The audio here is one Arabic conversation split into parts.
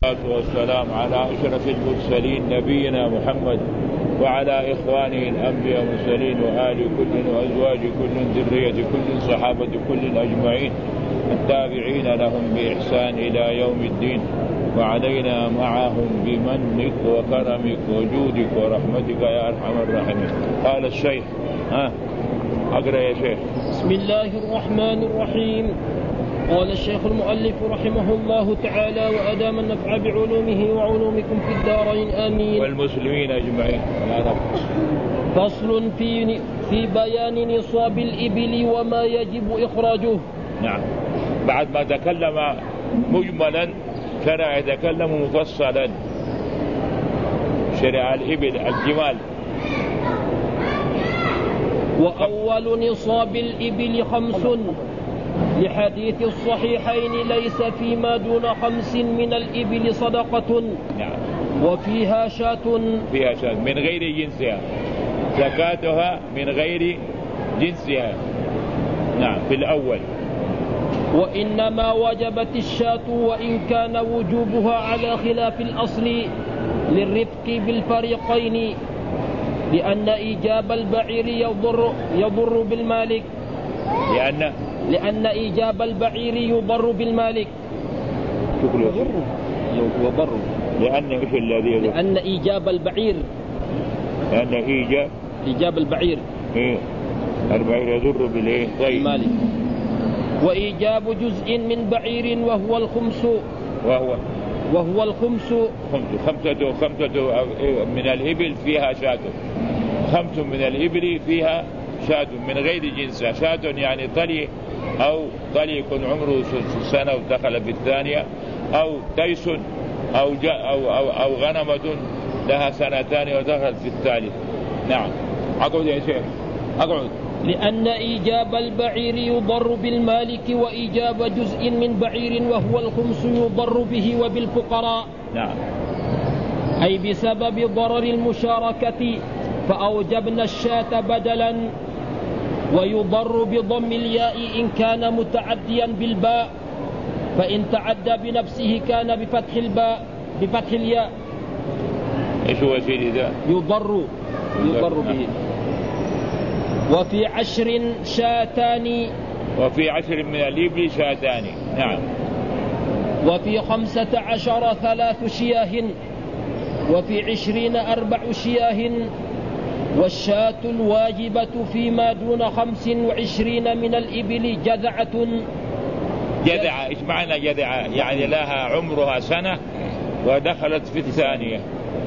والسلام على أشرف المرسلين نبينا محمد وعلى إخوانه الأنبياء والمرسلين وآل كل وأزواج كل ذرية كل صحابة كل أجمعين التابعين لهم بإحسان إلى يوم الدين وعلينا معهم بمنك وكرمك وجودك ورحمتك يا أرحم الراحمين. قال الشيخ أقرأ يا شيخ. بسم الله الرحمن الرحيم. قال الشيخ المؤلف رحمه الله تعالى وأدام النفع بعلومه وعلومكم في الدارين آمين والمسلمين أجمعين. فصل في بيان نصاب الإبل وما يجب إخراجه. نعم، بعد ما تكلم مجملا شرع يتكلم مفصلا. شرع الإبل الجمال. وأول نصاب الإبل 5 لحديث الصحيحين ليس فيما دون 5 من الإبل صدقة. نعم. وفيها شاة من غير جنسها، زكاتها من غير جنسها. نعم في الأول. وإنما وجبت الشاة وإن كان وجوبها على خلاف الأصل للرفق بالفريقين، لأن إيجاب البعير يضر بالمالك. لأن إيجاب البعير يضر بالمالك. لأن إيجاب البعير إيجاب البعير البعير يضر بالمالك. وإيجاب جزء من بعير وهو الخمس خمسة من الإبل فيها شاة. 5 من الإبل فيها شاة من غير جنسها. شاة يعني طلي، أو طلي يكون عمره سنة ودخل في الثانية، أو تيس أو غنمة لها 2 ودخلت في الثالث. نعم. أقعد يا شيخ أقعد. لأن إيجاب البعير يضر بالمالك وإيجاب جزء من بعير وهو الخمس يضر به وبالفقراء. نعم. أي بسبب ضرر المشاركة، فأوجبنا الشاة بدلا. ويضر بضم الياء إن كان متعديا بالباء، فإن تعدى بنفسه كان بفتح الياء. إيش هو سيدي ذا؟ يضر به. وفي 10 شاتان. وفي 10 من الإبل شاتان. نعم. وفي 15 3 شياه. وفي 20 4 شياه. والشاة الواجبة فيما دون 25 من الإبل جذعة. إيش معنى جذعة؟ يعني لها عمرها سنة ودخلت في الثانية.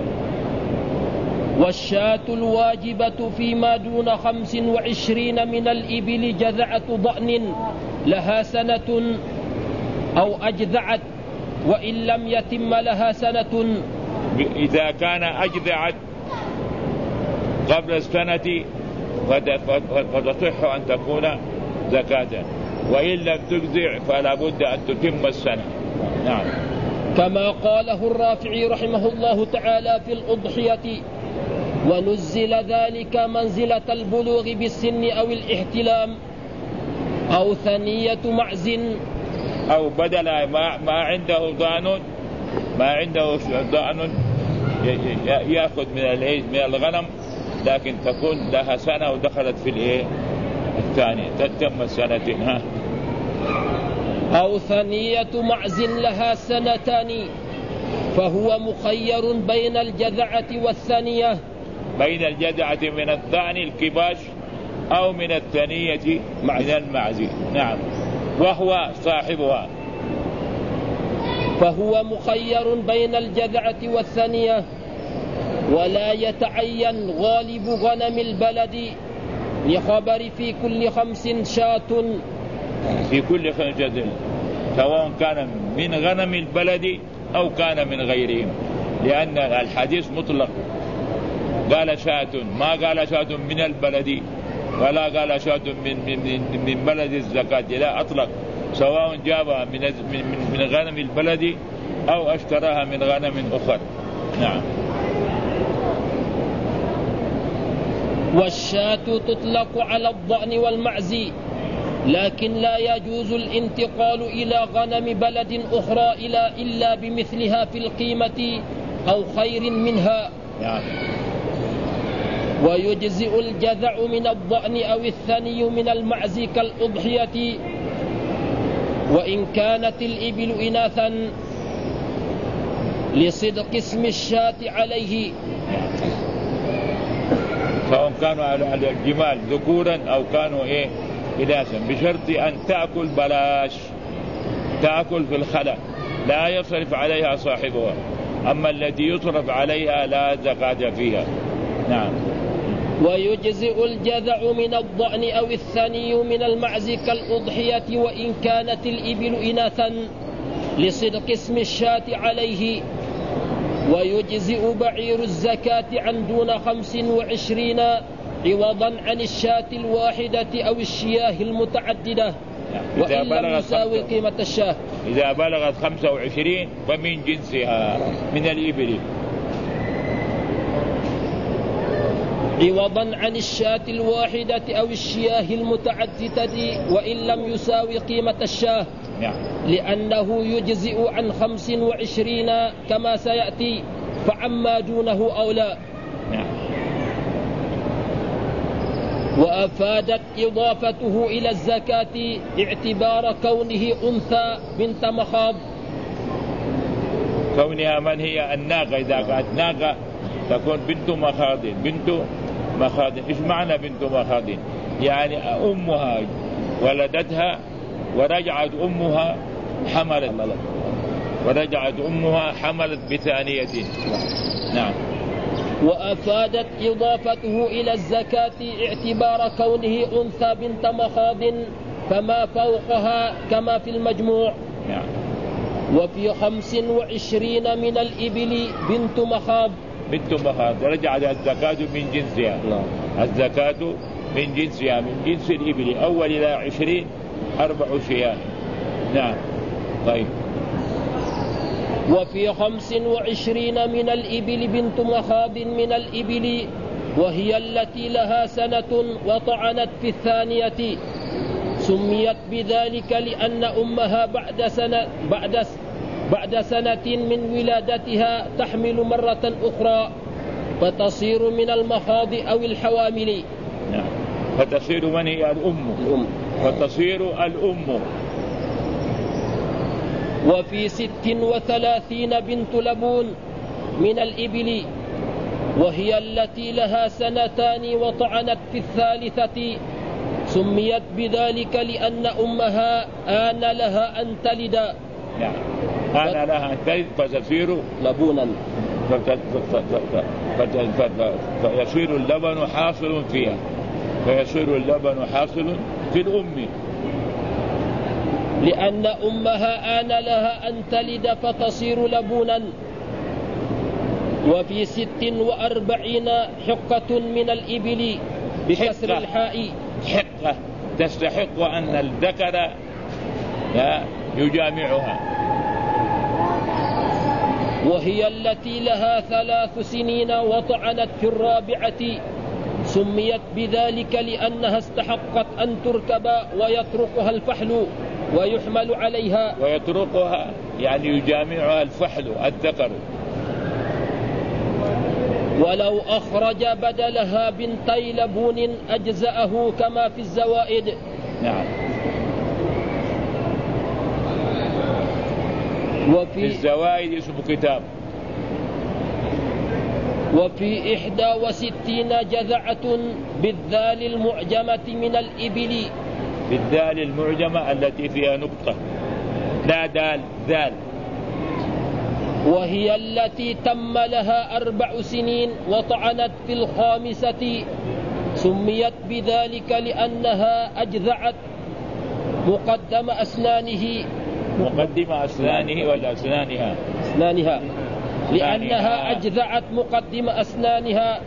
والشاة الواجبة فيما دون 25 من الإبل جذعة ضأن لها سنة أو أجذعت، وإن لم يتم لها سنة. إذا كان أجذعت قبل السنة فتصح أن تكون زكاة، وإن لم تجزع فلا بد أن تتم السنة. نعم. كما قاله الرافعي رحمه الله تعالى في الأضحية: ونزل ذلك منزلة البلوغ بالسن أو الاحتلام أو ثنية معز، أو بدل ما عنده ضأن يأخذ من الغنم، لكن تكون لها سنة ودخلت في الثانية تتم السنتين. أو ثنية معز لها 2 فهو مخير بين الجذعة والثنية. بين الجذعة من الثاني الكباش أو من الثنية من المعز. نعم. وهو صاحبها. فهو مخير بين الجذعة والثنية، ولا يتعين غالب غنم البلد لخبر في كل 5 شاة. في كل 5 سواء كان من غنم البلد أو كان من غيرهم، لأن الحديث مطلق. قال شاة، ما قال شاة من البلد ولا قال شاة من بلد الزكاة، لا، أطلق. سواء جابها من غنم البلد أو اشتراها من غنم أخر. نعم. والشاة تطلق على الضأن والمعز لكن لا يجوز الانتقال إلى غنم بلد أخرى إلا بمثلها في القيمة أو خير منها. ويجزئ الجذع من الضأن أو الثني من المعز كالأضحية وإن كانت الإبل إناثا لصدق اسم الشاة عليه، سواء كانوا على الجمال ذكورا أو كانوا إناثا، بشرط أن تأكل بلاش، تأكل في الخلا لا يصرف عليها صاحبها، أما التي يصرف عليها لا زكاة فيها. نعم. ويجزئ الجذع من الضأن أو الثني من المعز كالأضحية وإن كانت الإبل إناثا لصدق اسم الشاة عليه. ويجزئ بعير الزكاة عن دون 25 عوضا عن الشاة الواحدة أو الشياه المتعددة وإن لم يساوي قيمة الشاة. إذا بلغت 25 فمن جنسها من الإبل، عوضا عن الشاة الواحدة أو الشياه المتعددة وإن لم يساوي قيمة الشاة، لأنه يجزئ عن 25 كما سيأتي، فعما دونه أولى. وأفادت إضافته إلى الزكاة اعتبار كونه أنثى بنت مخاض، كونها من هي الناقة، إذا كانت ناقة تكون بنت مخاض. بنت مخاض إيش معنى بنت مخاض؟ يعني أمها ولدتها ورجعت أمها حملت، ورجعت أمها حملت بثانية. نعم. وأفادت إضافته إلى الزكاة اعتبار كونه أنثى بنت مخاض فما فوقها كما في المجموع. وفي 25 من الإبل بنت مخاض، بنت مخاض رجعت الزكاة من جنسها. الزكاة من جنسها، من جنس الإبل. أول إلى 20 4 شياه. نعم. طيب. وفي 25 من الإبل بنت مخاض من الإبل وهي التي لها سنة وطعنت في الثانية، سميت بذلك لأن أمها بعد سنة من ولادتها تحمل مرة أخرى فتصير من المخاض أو الحوامل. فتصير من هي الأم، فتصير الأم. وفي 36 بنت لبون من الإبل وهي التي لها سنتان وطعنت في الثالثة، سميت بذلك لأن أمها آن لها أن تلد. آن لها أن تلد فتصير لبونا، فيصير اللبن حاصل فيها، فيصير اللبن حاصل في الأم لأن أمها آن لها أن تلد فتصير لبونا. وفي 46 حقة من الإبل بكسر الحاء، حقة تستحق أن الذكر يجامعها، وهي التي لها 3 سنين وطعنت في الرابعة، سميت بذلك لأنها استحقت أن تركب ويتركها الفحل ويحمل عليها. ويتركها يعني يجامعها الفحل الذكر. ولو أخرج بدلها بنتي لبون أجزأه كما في الزوائد. نعم. وفي الزوائد اسم كتاب. وفي 61 جذعة بالذال المعجمة من الإبل، بالذال المعجمة التي فيها نقطة، لا دال، ذال. وهي التي تم لها 4 سنين وطعنت في الخامسة، سميت بذلك لأنها أجذعت مقدم أسنانه. مقدم أسنانه ولا أسنانها؟ أسنانها، لأنها أجذعت مقدم أسنانها،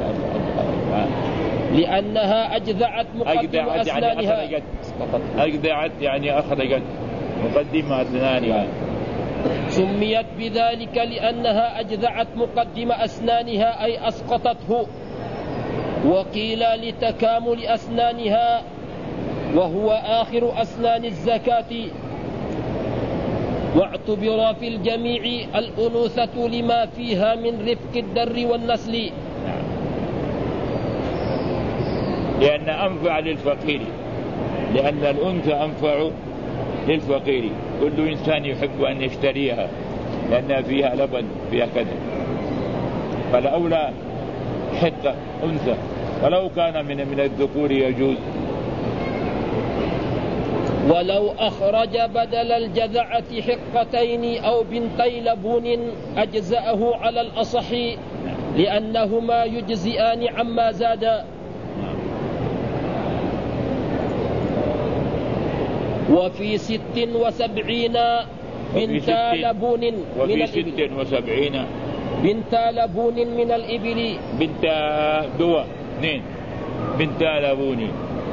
لأنها أجذعت مقدم أسنانها. أجذعت يعني أخرجت مقدم أسنانها، سميت بذلك لأنها أجذعت مقدم أسنانها أي أسقطته. وقيل لتكامل أسنانها وهو آخر أسنان الزكاة، واعتبر في الجميع الأنوثة لما فيها من رفق الدر والنسل، لأن أنفع للفقير، لأن الأنثى أنفع للفقير. كل إنسان يحب أن يشتريها لأنها فيها لبن فيها كذا، فالأولى حقة أنثى، ولو كان من الذكور يجوز. ولو أخرج بدل الجذعة حقتين أو بنتي لبون أجزأه على الأصح، لأنهما يجزئان عما زاد. وفي 76 بنتا لبون من الإبل، 76 بنتا لبون من الإبل، بنتا دوا 2 بنتا لبون.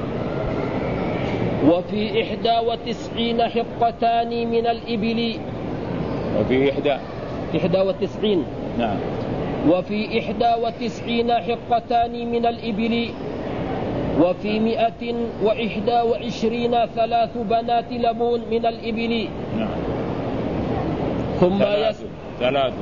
وفي 91 حقتان من الإبل، وفي 91 نعم. وفي 91 حقتان من الإبل. وفي 121 3 بنات لبون من الإبل. نعم. ثم ثلاث.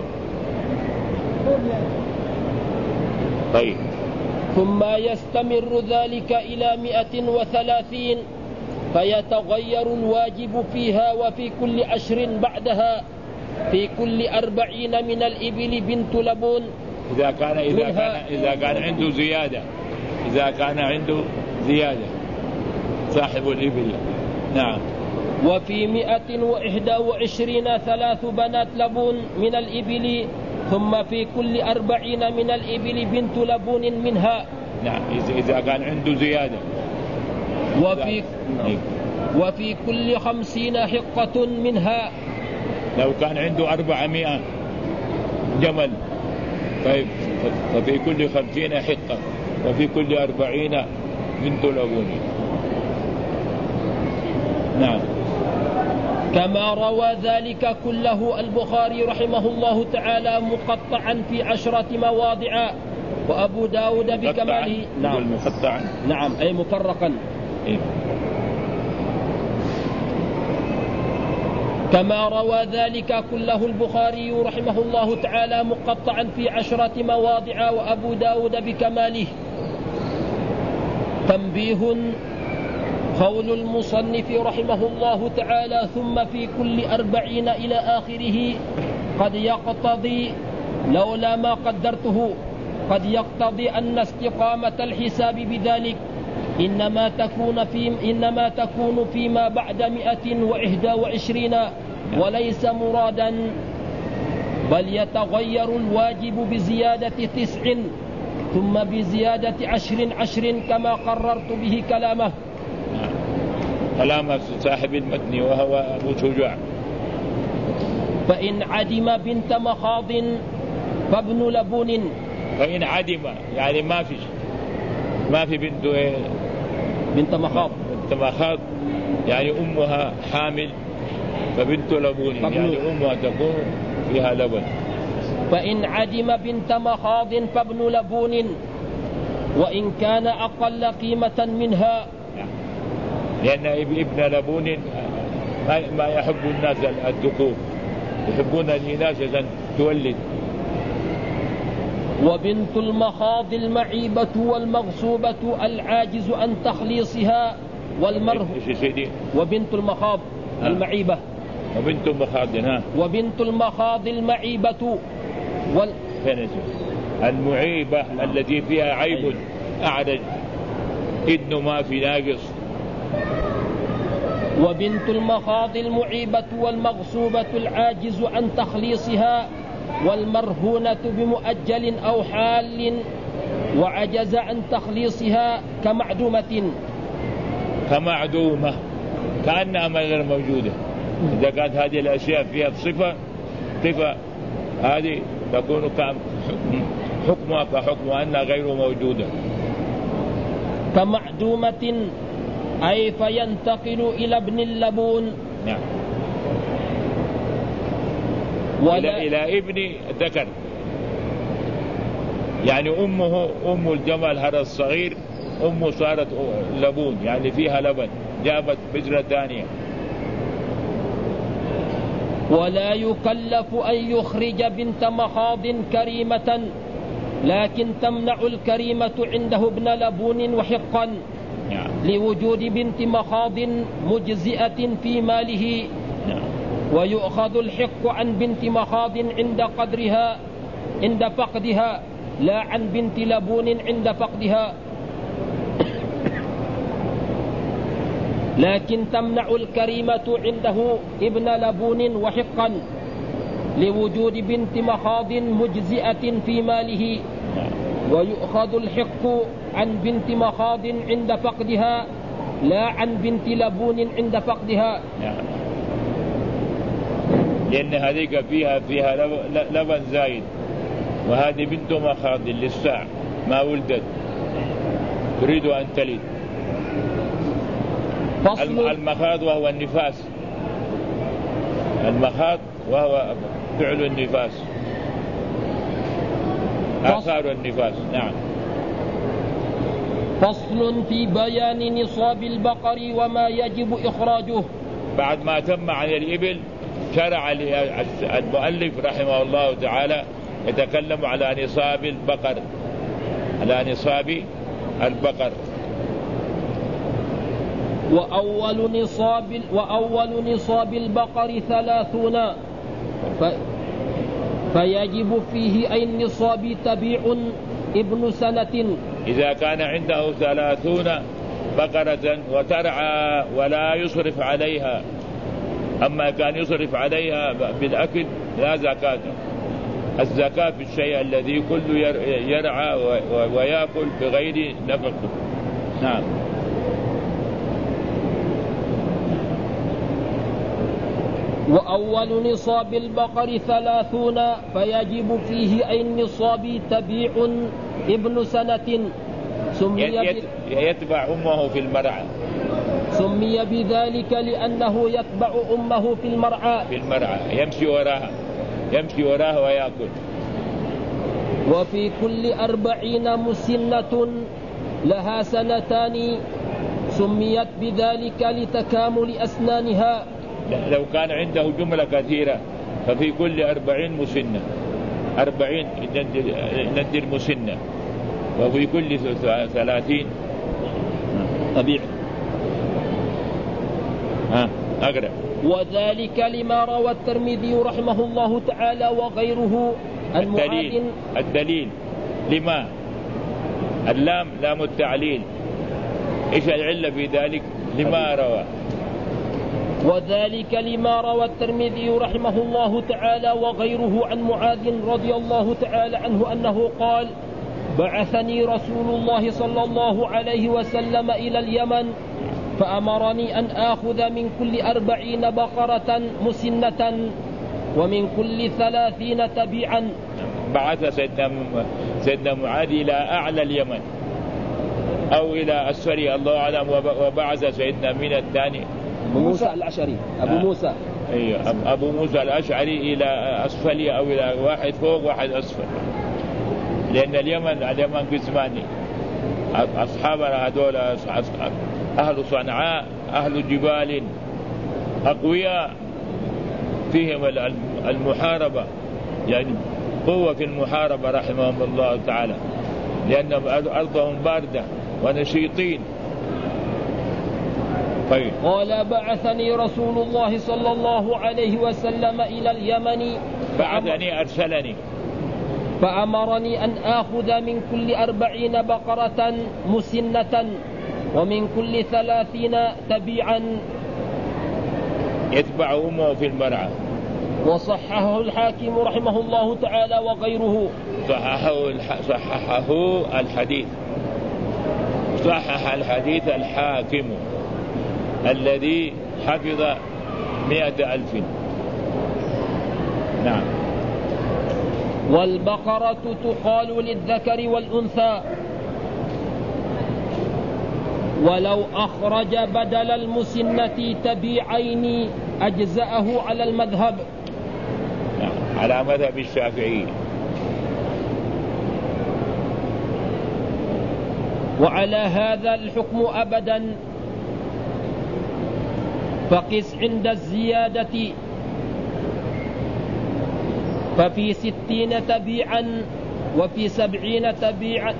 طيب. ثم يستمر ذلك إلى 130، فيتغير الواجب فيها. وفي كل 10 بعدها في كل 40 من الإبل بنت لبون، إذا كان عنده زيادة، إذا كان عنده زيادة صاحب الإبل. نعم. وفي 121 3 بنات لبون من الإبل، ثم في كل 40 من الإبل بنت لبون منها. نعم، إذا كان عنده زيادة. وفي كل 50 حقة منها. لو كان عنده 400 جمل ففي كل 50 حقة، وفي كل 40 بنت لبون. نعم. كما روى ذلك كله البخاري رحمه الله تعالى مقطعا في 10 مواضع، وأبو داود بكماله. نعم. مقطعا. نعم، أي مفرقا. كما روى ذلك كله البخاري رحمه الله تعالى مقطعا في 10 مواضع، وأبو داود بكماله. تنبيه: قول المصنف رحمه الله تعالى ثم في كل 40 إلى آخره قد يقتضي، لولا ما قدرته، قد يقتضي أن استقامة الحساب بذلك إنما تكون فيما بعد 121، وليس مرادا، بل يتغير الواجب بزيادة 9 ثم بزيادة 10 كما قررت به كلامه. كلام صاحب المتن وهو أبو شجاع. فإن عدم بنت مخاض فابن لبون. فإن عدم يعني ما في بنت مخاض. بنت مخاض يعني أمها حامل، فبنت لبون يعني أمها تكون فيها لبن. فإن عدم بنت مخاض فابن لبون، وإن كان أقل قيمة منها. لأن ابن لبون ما يحب الناس الذكور، يحبون الإناث عشان تولد. وبنت المخاض المعيبة والمغصوبة العاجز عن تخليصها وبنت المخاض المعيبة. وبنت المخاض المعيبة المعيبة التي فيها عيب أعرج إذن ما في ناقص. وبنت المخاض المعيبة والمغصوبة العاجز عن تخليصها، والمرهونة بمؤجل أو حال وعجز عن تخليصها كمعدومة كأنها غير موجودة. إذا كانت هذه الأشياء فيها صفة هذه تكون حكمها كحكم أنها غير موجودة. كمعدومة أي فينتقل إلى ابن اللبون. نعم. إلى ابن ذكر، يعني أم الجمل هذا الصغير أمه صارت لبون يعني فيها لبن، جابت بذرة ثانية. ولا يكلف أن يخرج بنت مخاض كريمة، لكن تمنع الكريمة عنده ابن لبون وحقا لوجود بنت مخاض مجزئة في ماله، ويؤخذ الحق عن بنت مخاض عند فقدها لا عن بنت لبون عند فقدها. لكن تمنع الكريمة عنده ابن لبون وحقا لوجود بنت مخاض مجزئة في ماله، ويؤخذ الحق عن بنت مخاض عند فقدها لا عن بنت لبون عند فقدها. لأن هذيك فيها لبن زايد، وهذه بنت مخاض للساع ما ولدت تريد أن تلد. المخاض وهو النفاس، المخاض وهو فعل النفاس، آثار النفاس. نعم. فصل في بيان نصاب البقر وما يجب إخراجه. بعد ما تم عن الإبل شرع المؤلف رحمه الله تعالى يتكلم على نصاب البقر، على نصاب البقر. وأول نصاب البقر 30، فيجب فيه أي النصاب تبيع ابن سنة. إذا كان عنده 30 بقرة وترعى ولا يصرف عليها، أما كان يصرف عليها بالأكل لا زكاة. الزكاة في الشيء الذي كله يرعى ويأكل بغير نفقه. نعم. وأول نصاب البقر 30، فيجب فيه أي النصاب تبيع ابن سنة يتبع أمه في المرعى. سمي بذلك لأنه يتبع أمه في المرعى يمشي وراها ويأكل. وفي كل 40 مسنة لها سنتان، سميت بذلك لتكامل أسنانها. لو كان عنده جملة كثيرة ففي كل 40 مسنة، 40 ندر مسنة، وفي كل 30 تبيع. أقرأ. وذلك لما روى الترمذي رحمه الله تعالى وغيره الدليل لما اللام لام التعليل، إيش العلة في ذلك؟ لما روى. وذلك لما روى الترمذي رحمه الله تعالى وغيره عن معاذ رضي الله تعالى عنه أنه قال: بعثني رسول الله صلى الله عليه وسلم إلى اليمن، فأمرني أن آخذ من كل 40 بقرة مسنة ومن كل 30 تبيعا. بعث سيدنا معاذ إلى أعلى اليمن أو إلى أسفل الله أعلم، وبعث سيدنا من الثاني موسى الأشعري أبو موسى الأشعري إلى أسفل أو إلى واحد فوق واحد أسفل، لأن اليمن قسمان. أصحابنا هذول أهل صنعاء أهل جبال أقوياء فيهم المحاربة، يعني قوة في المحاربة رحمهم الله تعالى، لأن أرضهم باردة ونشيطين. طيب. قال: بعثني رسول الله صلى الله عليه وسلم إلى اليمن، بعثني أرسلني، فأمرني أن آخذ من كل 40 بقرة مسنة ومن كل 30 تبيعا، يتبع أمه في المرعى. وصححه الحاكم رحمه الله تعالى وغيره. صحح الحديث الحاكم الذي حفظ 100,000. نعم. والبقرة تقال للذكر والأنثى، ولو أخرج بدل المسنة تبيعين أجزأه على المذهب، على مذهب الشافعي. وعلى هذا الحكم أبدا، فقس عند الزيادة ففي 60 تبيعا وفي 70 تبيعا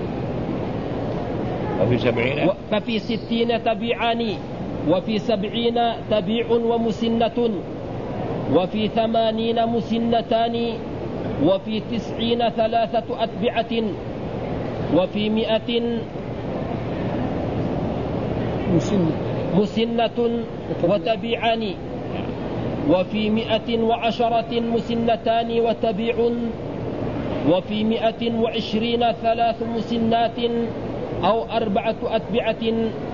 ففي 60 تبيعان وفي 70 تبيع ومسنة وفي 80 مسنتان وفي 90 3 أتبعة وفي 100 مسنة وتبيعان وفي 110 مسنتان وتبيع وفي 120 3 مسنات أو 4 أتبعة.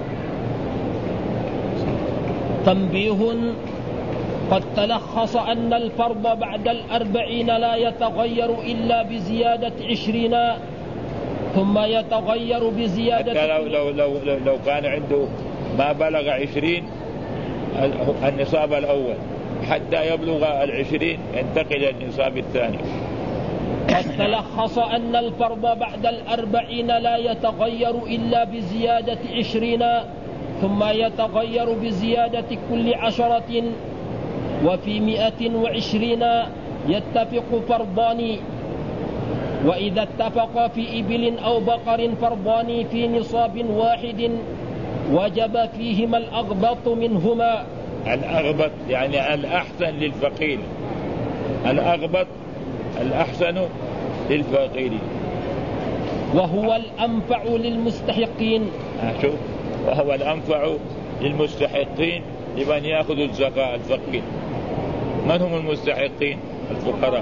تنبيه: قد تلخص أن الفرض بعد 40 لا يتغير إلا بزيادة 20 ثم يتغير بزيادة لو كان عنده ما بلغ 20 النصاب الأول حتى يبلغ 20 ينتقل إلى النصاب الثاني. قد تلخص أن الفرض بعد 40 لا يتغير إلا بزيادة 20 ثم يتغير بزيادة كل 10. وفي 120 يتفق فرضان، وإذا اتفق في إبل أو بقر فرضان في نصاب واحد وجب فيهما الأغبط منهما. الأغبط يعني الأحسن للفقير، الأغبط الأحسن للفقير، وهو الأنفع للمستحقين. شوف، وهو الأنفع للمستحقين لمن يأخذ الزكاة الفقير. من هم المستحقين؟ الفقراء.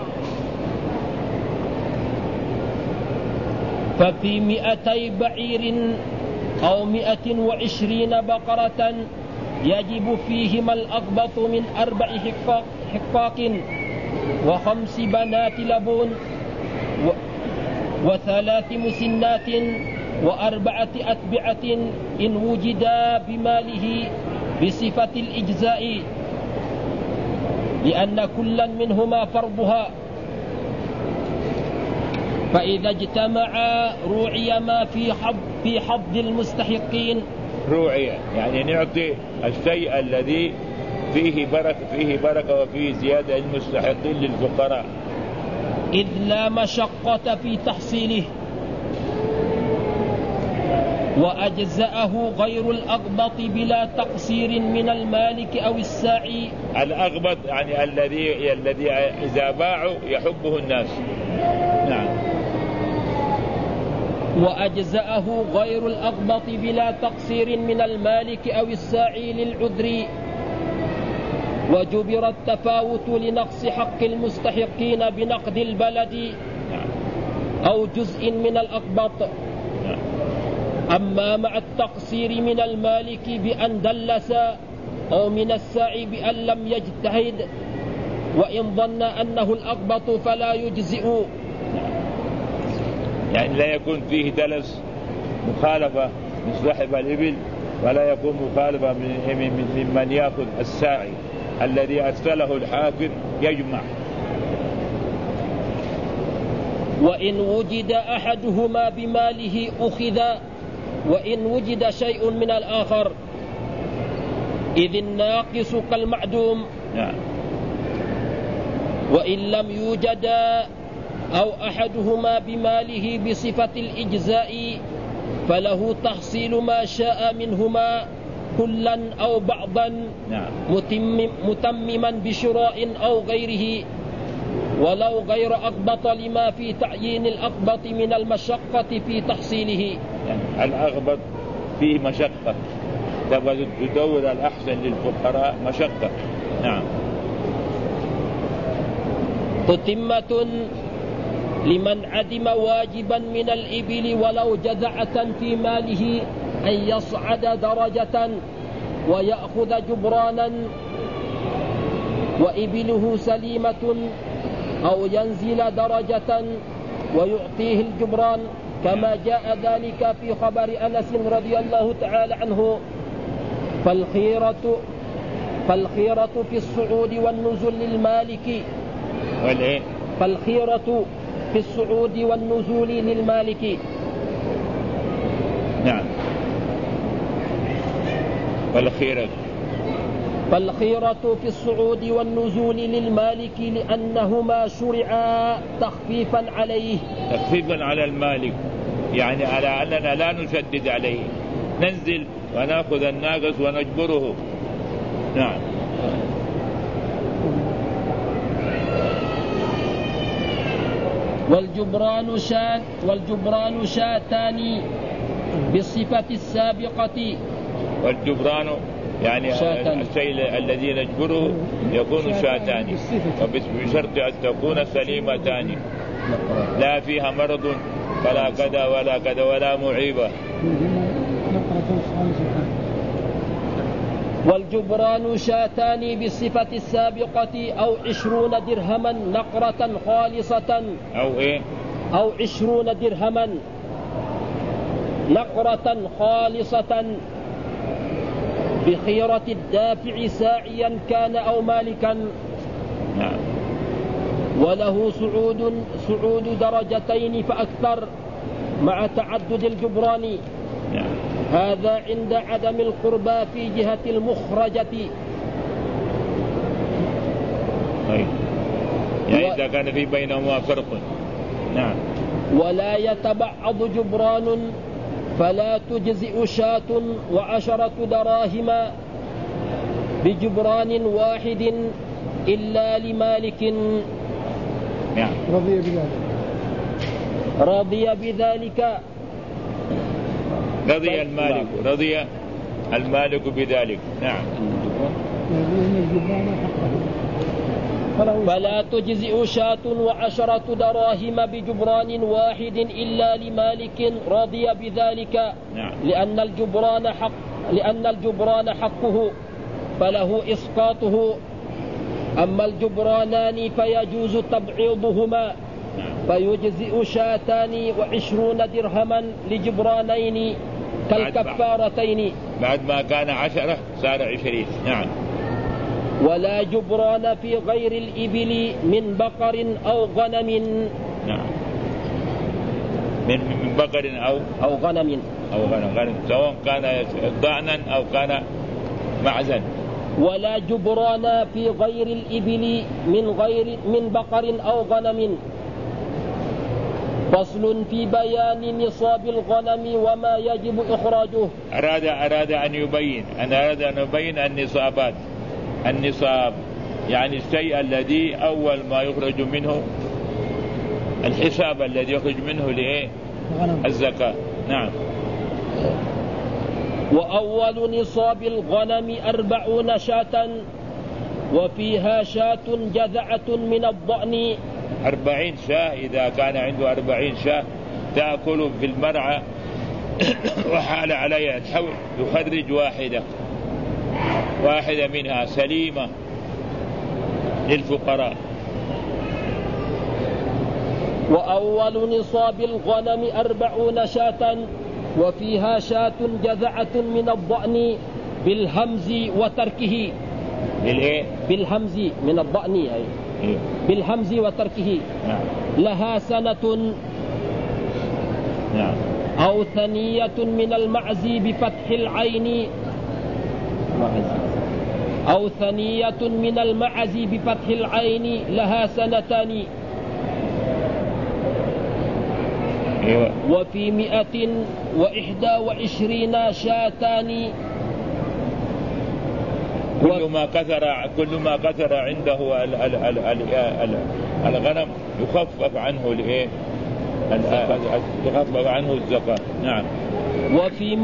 ففي 200 بعير أو 120 بقرة يجب فيهما الأغبط من 4 حقاق و5 بنات لبون و3 مسنات و4 أتبعة إن وجدا بماله بصفة الإجزاء، لأن كلا منهما فرضها. فإذا اجتمعا روعي ما في حظ المستحقين. روعي يعني نعطي الشيء الذي فيه بركة وفيه زيادة المستحقين للفقراء، إذ لا مشقة في تحصيله، وأجزأه غير الأغبط بلا تقصير من المالك أو الساعي. الأغبط يعني الذي إذا باعوا يحبه الناس. نعم. وأجزأه غير الأغبط بلا تقصير من المالك أو الساعي للعذر، وجبر التفاوت لنقص حق المستحقين بنقد البلد أو جزء من الأغبط. أما مع التقصير من المالك بأن دلس أو من الساعي بأن لم يجتهد وإن ظن أنه الأغبط فلا يجزئ. يعني لا يكون فيه دلس مخالفة من صاحب الإبل، ولا يكون مخالفة ممن يأخذ الساعي الذي أرسله الحافر يجمع. وإن وجد أحدهما بماله أخذ وإن وجد شيء من الآخر، إذ الناقص كالمعدوم. وإن لم يوجدا أو أحدهما بماله بصفة الإجزاء فله تحصيل ما شاء منهما كلا أو بعضا متمما بشراء أو غيره، ولو غير أغبط لما في تعيين الأغبط من المشقة في تحصيله. يعني الأغبط فيه مشقة، تبغى تدور الأحسن للفقراء مشقة. نعم. تتمة لمن عدم واجبا من الإبل ولو جذعة في ماله أن يصعد درجة ويأخذ جبرانا وإبله سليمة، أو ينزل درجة ويعطيه الجبران، كما جاء ذلك في خبر أنس رضي الله تعالى عنه. فالخيرة في الصعود والنزول للمالك. فالخيرة في الصعود والنزول للمالك. نعم. والخيرة فالخيرة في الصعود والنزول للمالك لأنهما شرعا تخفيفا عليه. تخفيفا على المالك، يعني على أننا لا نشدد عليه، ننزل ونأخذ الناقص ونجبره. نعم. والجبران شاتان بالصفة السابقة. والجبران يعني الشيء الذي نجبره يكون شاتان، وبشرط أن تكون سليمتان لا فيها مرض ولا كذا ولا كذا ولا معيبة. والجبران شاتان بالصفة السابقة أو 20 درهما نقرة خالصة. أو إيه؟ أو 20 درهما نقرة خالصة بخيرة الدافع ساعيا كان أو مالكا. نعم. وله صعود درجتين فأكثر مع تعدد الجبران. نعم. هذا عند عدم القربى في جهة المخرجة. طيب. يعني إذا كان في بينهما فرق. نعم. ولا يتبعض جبران فلا تجزئ شاة و10 دراهم بجبران واحد إلا لمالك. نعم. رضي بذلك. رضي المالك بذلك. نعم. فلا تجزئ شاة و10 دراهم بجبران واحد إلا لمالك رضي بذلك. نعم. لأن الجبران حقه فله إسقاطه. أما الجبرانان فيجوز تبعيضهما. فيجزئ شاتان و20 درهما لجبرانين كالكفارتين. بعد ما كان 10 صار 20. نعم. ولا جبران في غير الإبل من بقر أو غنم. نعم. من بقر أو غنم سواء كان ضأنا أو كان معزا. ولا جبران في غير الإبل من بقر أو غنم. فصل في بيان نصاب الغنم وما يجب إخراجه. أراد أن يبين النصابات. النصاب يعني الشيء الذي أول ما يخرج منه الحساب الذي يخرج منه لإيه؟ الزكاة. نعم. وأول نصاب الغنم 40 شاة وفيها شاة جذعة من الضأن. 40 شاة. إذا كان عنده 40 شاة تأكل في المرعى وحال عليها تحول يخرج واحدة منها سليمة للفقراء. وأول نصاب الغنم 40 شاة وفيها شاة جذعة من الضأن بالهمز وتركه. بالهمز من الضأن بالهمز وتركه. نعم. لها سنة. نعم. أو ثنية من المعز بفتح العين. أو ثنية من المعز بفتح العين لها سنتان. وفي 121 شاتان. كل ما كثر عنده الغنم يخفف عنه الزكاة. نعم. وفي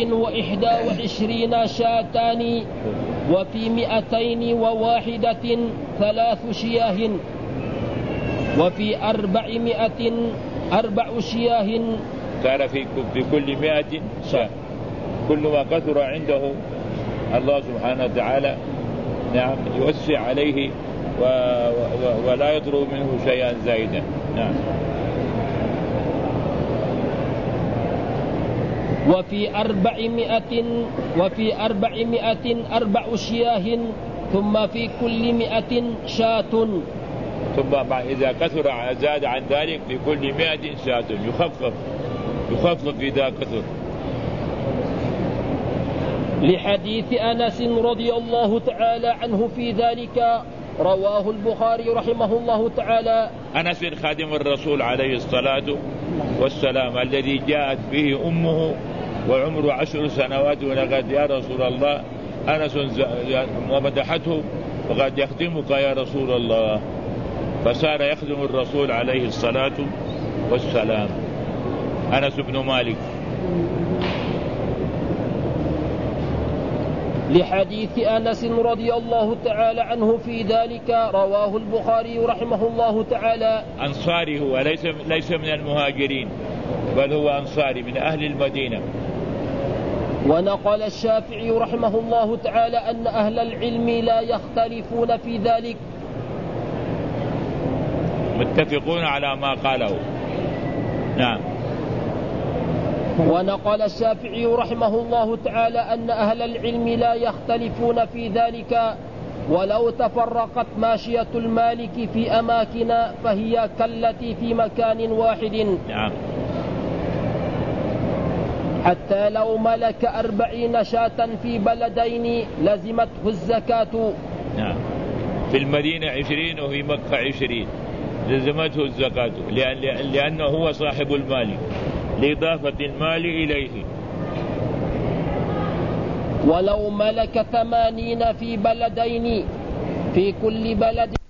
121 شاتان وفي 201 3 شياه وفي 400 4 شياه. كان في كل 100 شاة. كل ما كثر عنده الله سبحانه وتعالى نعم يوسع عليه ولا يطلب منه شيئا زائدا. نعم. وفي 400 4 شياه ثم في كل 100 شاة. ثم إذا كثر زاد عن ذلك في كل 100 شاة يخفف إذا كثر. لحديث أنس رضي الله تعالى عنه في ذلك، رواه البخاري رحمه الله تعالى. أنس خادم الرسول عليه الصلاة والسلام الذي جاءت به أمه وعمره 10 سنوات ولقد يا رسول الله أنس ومدحته وقد يخدمك يا رسول الله، فصار يخدم الرسول عليه الصلاة والسلام. أنس بن مالك. لحديث أنس رضي الله تعالى عنه في ذلك، رواه البخاري رحمه الله تعالى. أنصاري هو، ليس من المهاجرين بل هو أنصاري من أهل المدينة. ونقل الشافعي رحمه الله تعالى أن أهل العلم لا يختلفون في ذلك، متفقون على ما قاله. نعم. ونقل الشافعي رحمه الله تعالى أن أهل العلم لا يختلفون في ذلك، ولو تفرقت ماشية المالك في أماكن فهي كالتي في مكان واحد. نعم. حتى لو ملك 40 شاة في بلدين لزمته الزكاة. نعم. في المدينة 20 وفي مكة 20 لزمته الزكاة، لأنه هو صاحب المال لإضافة المال إليه. ولو ملك 80 في بلدين في كل بلد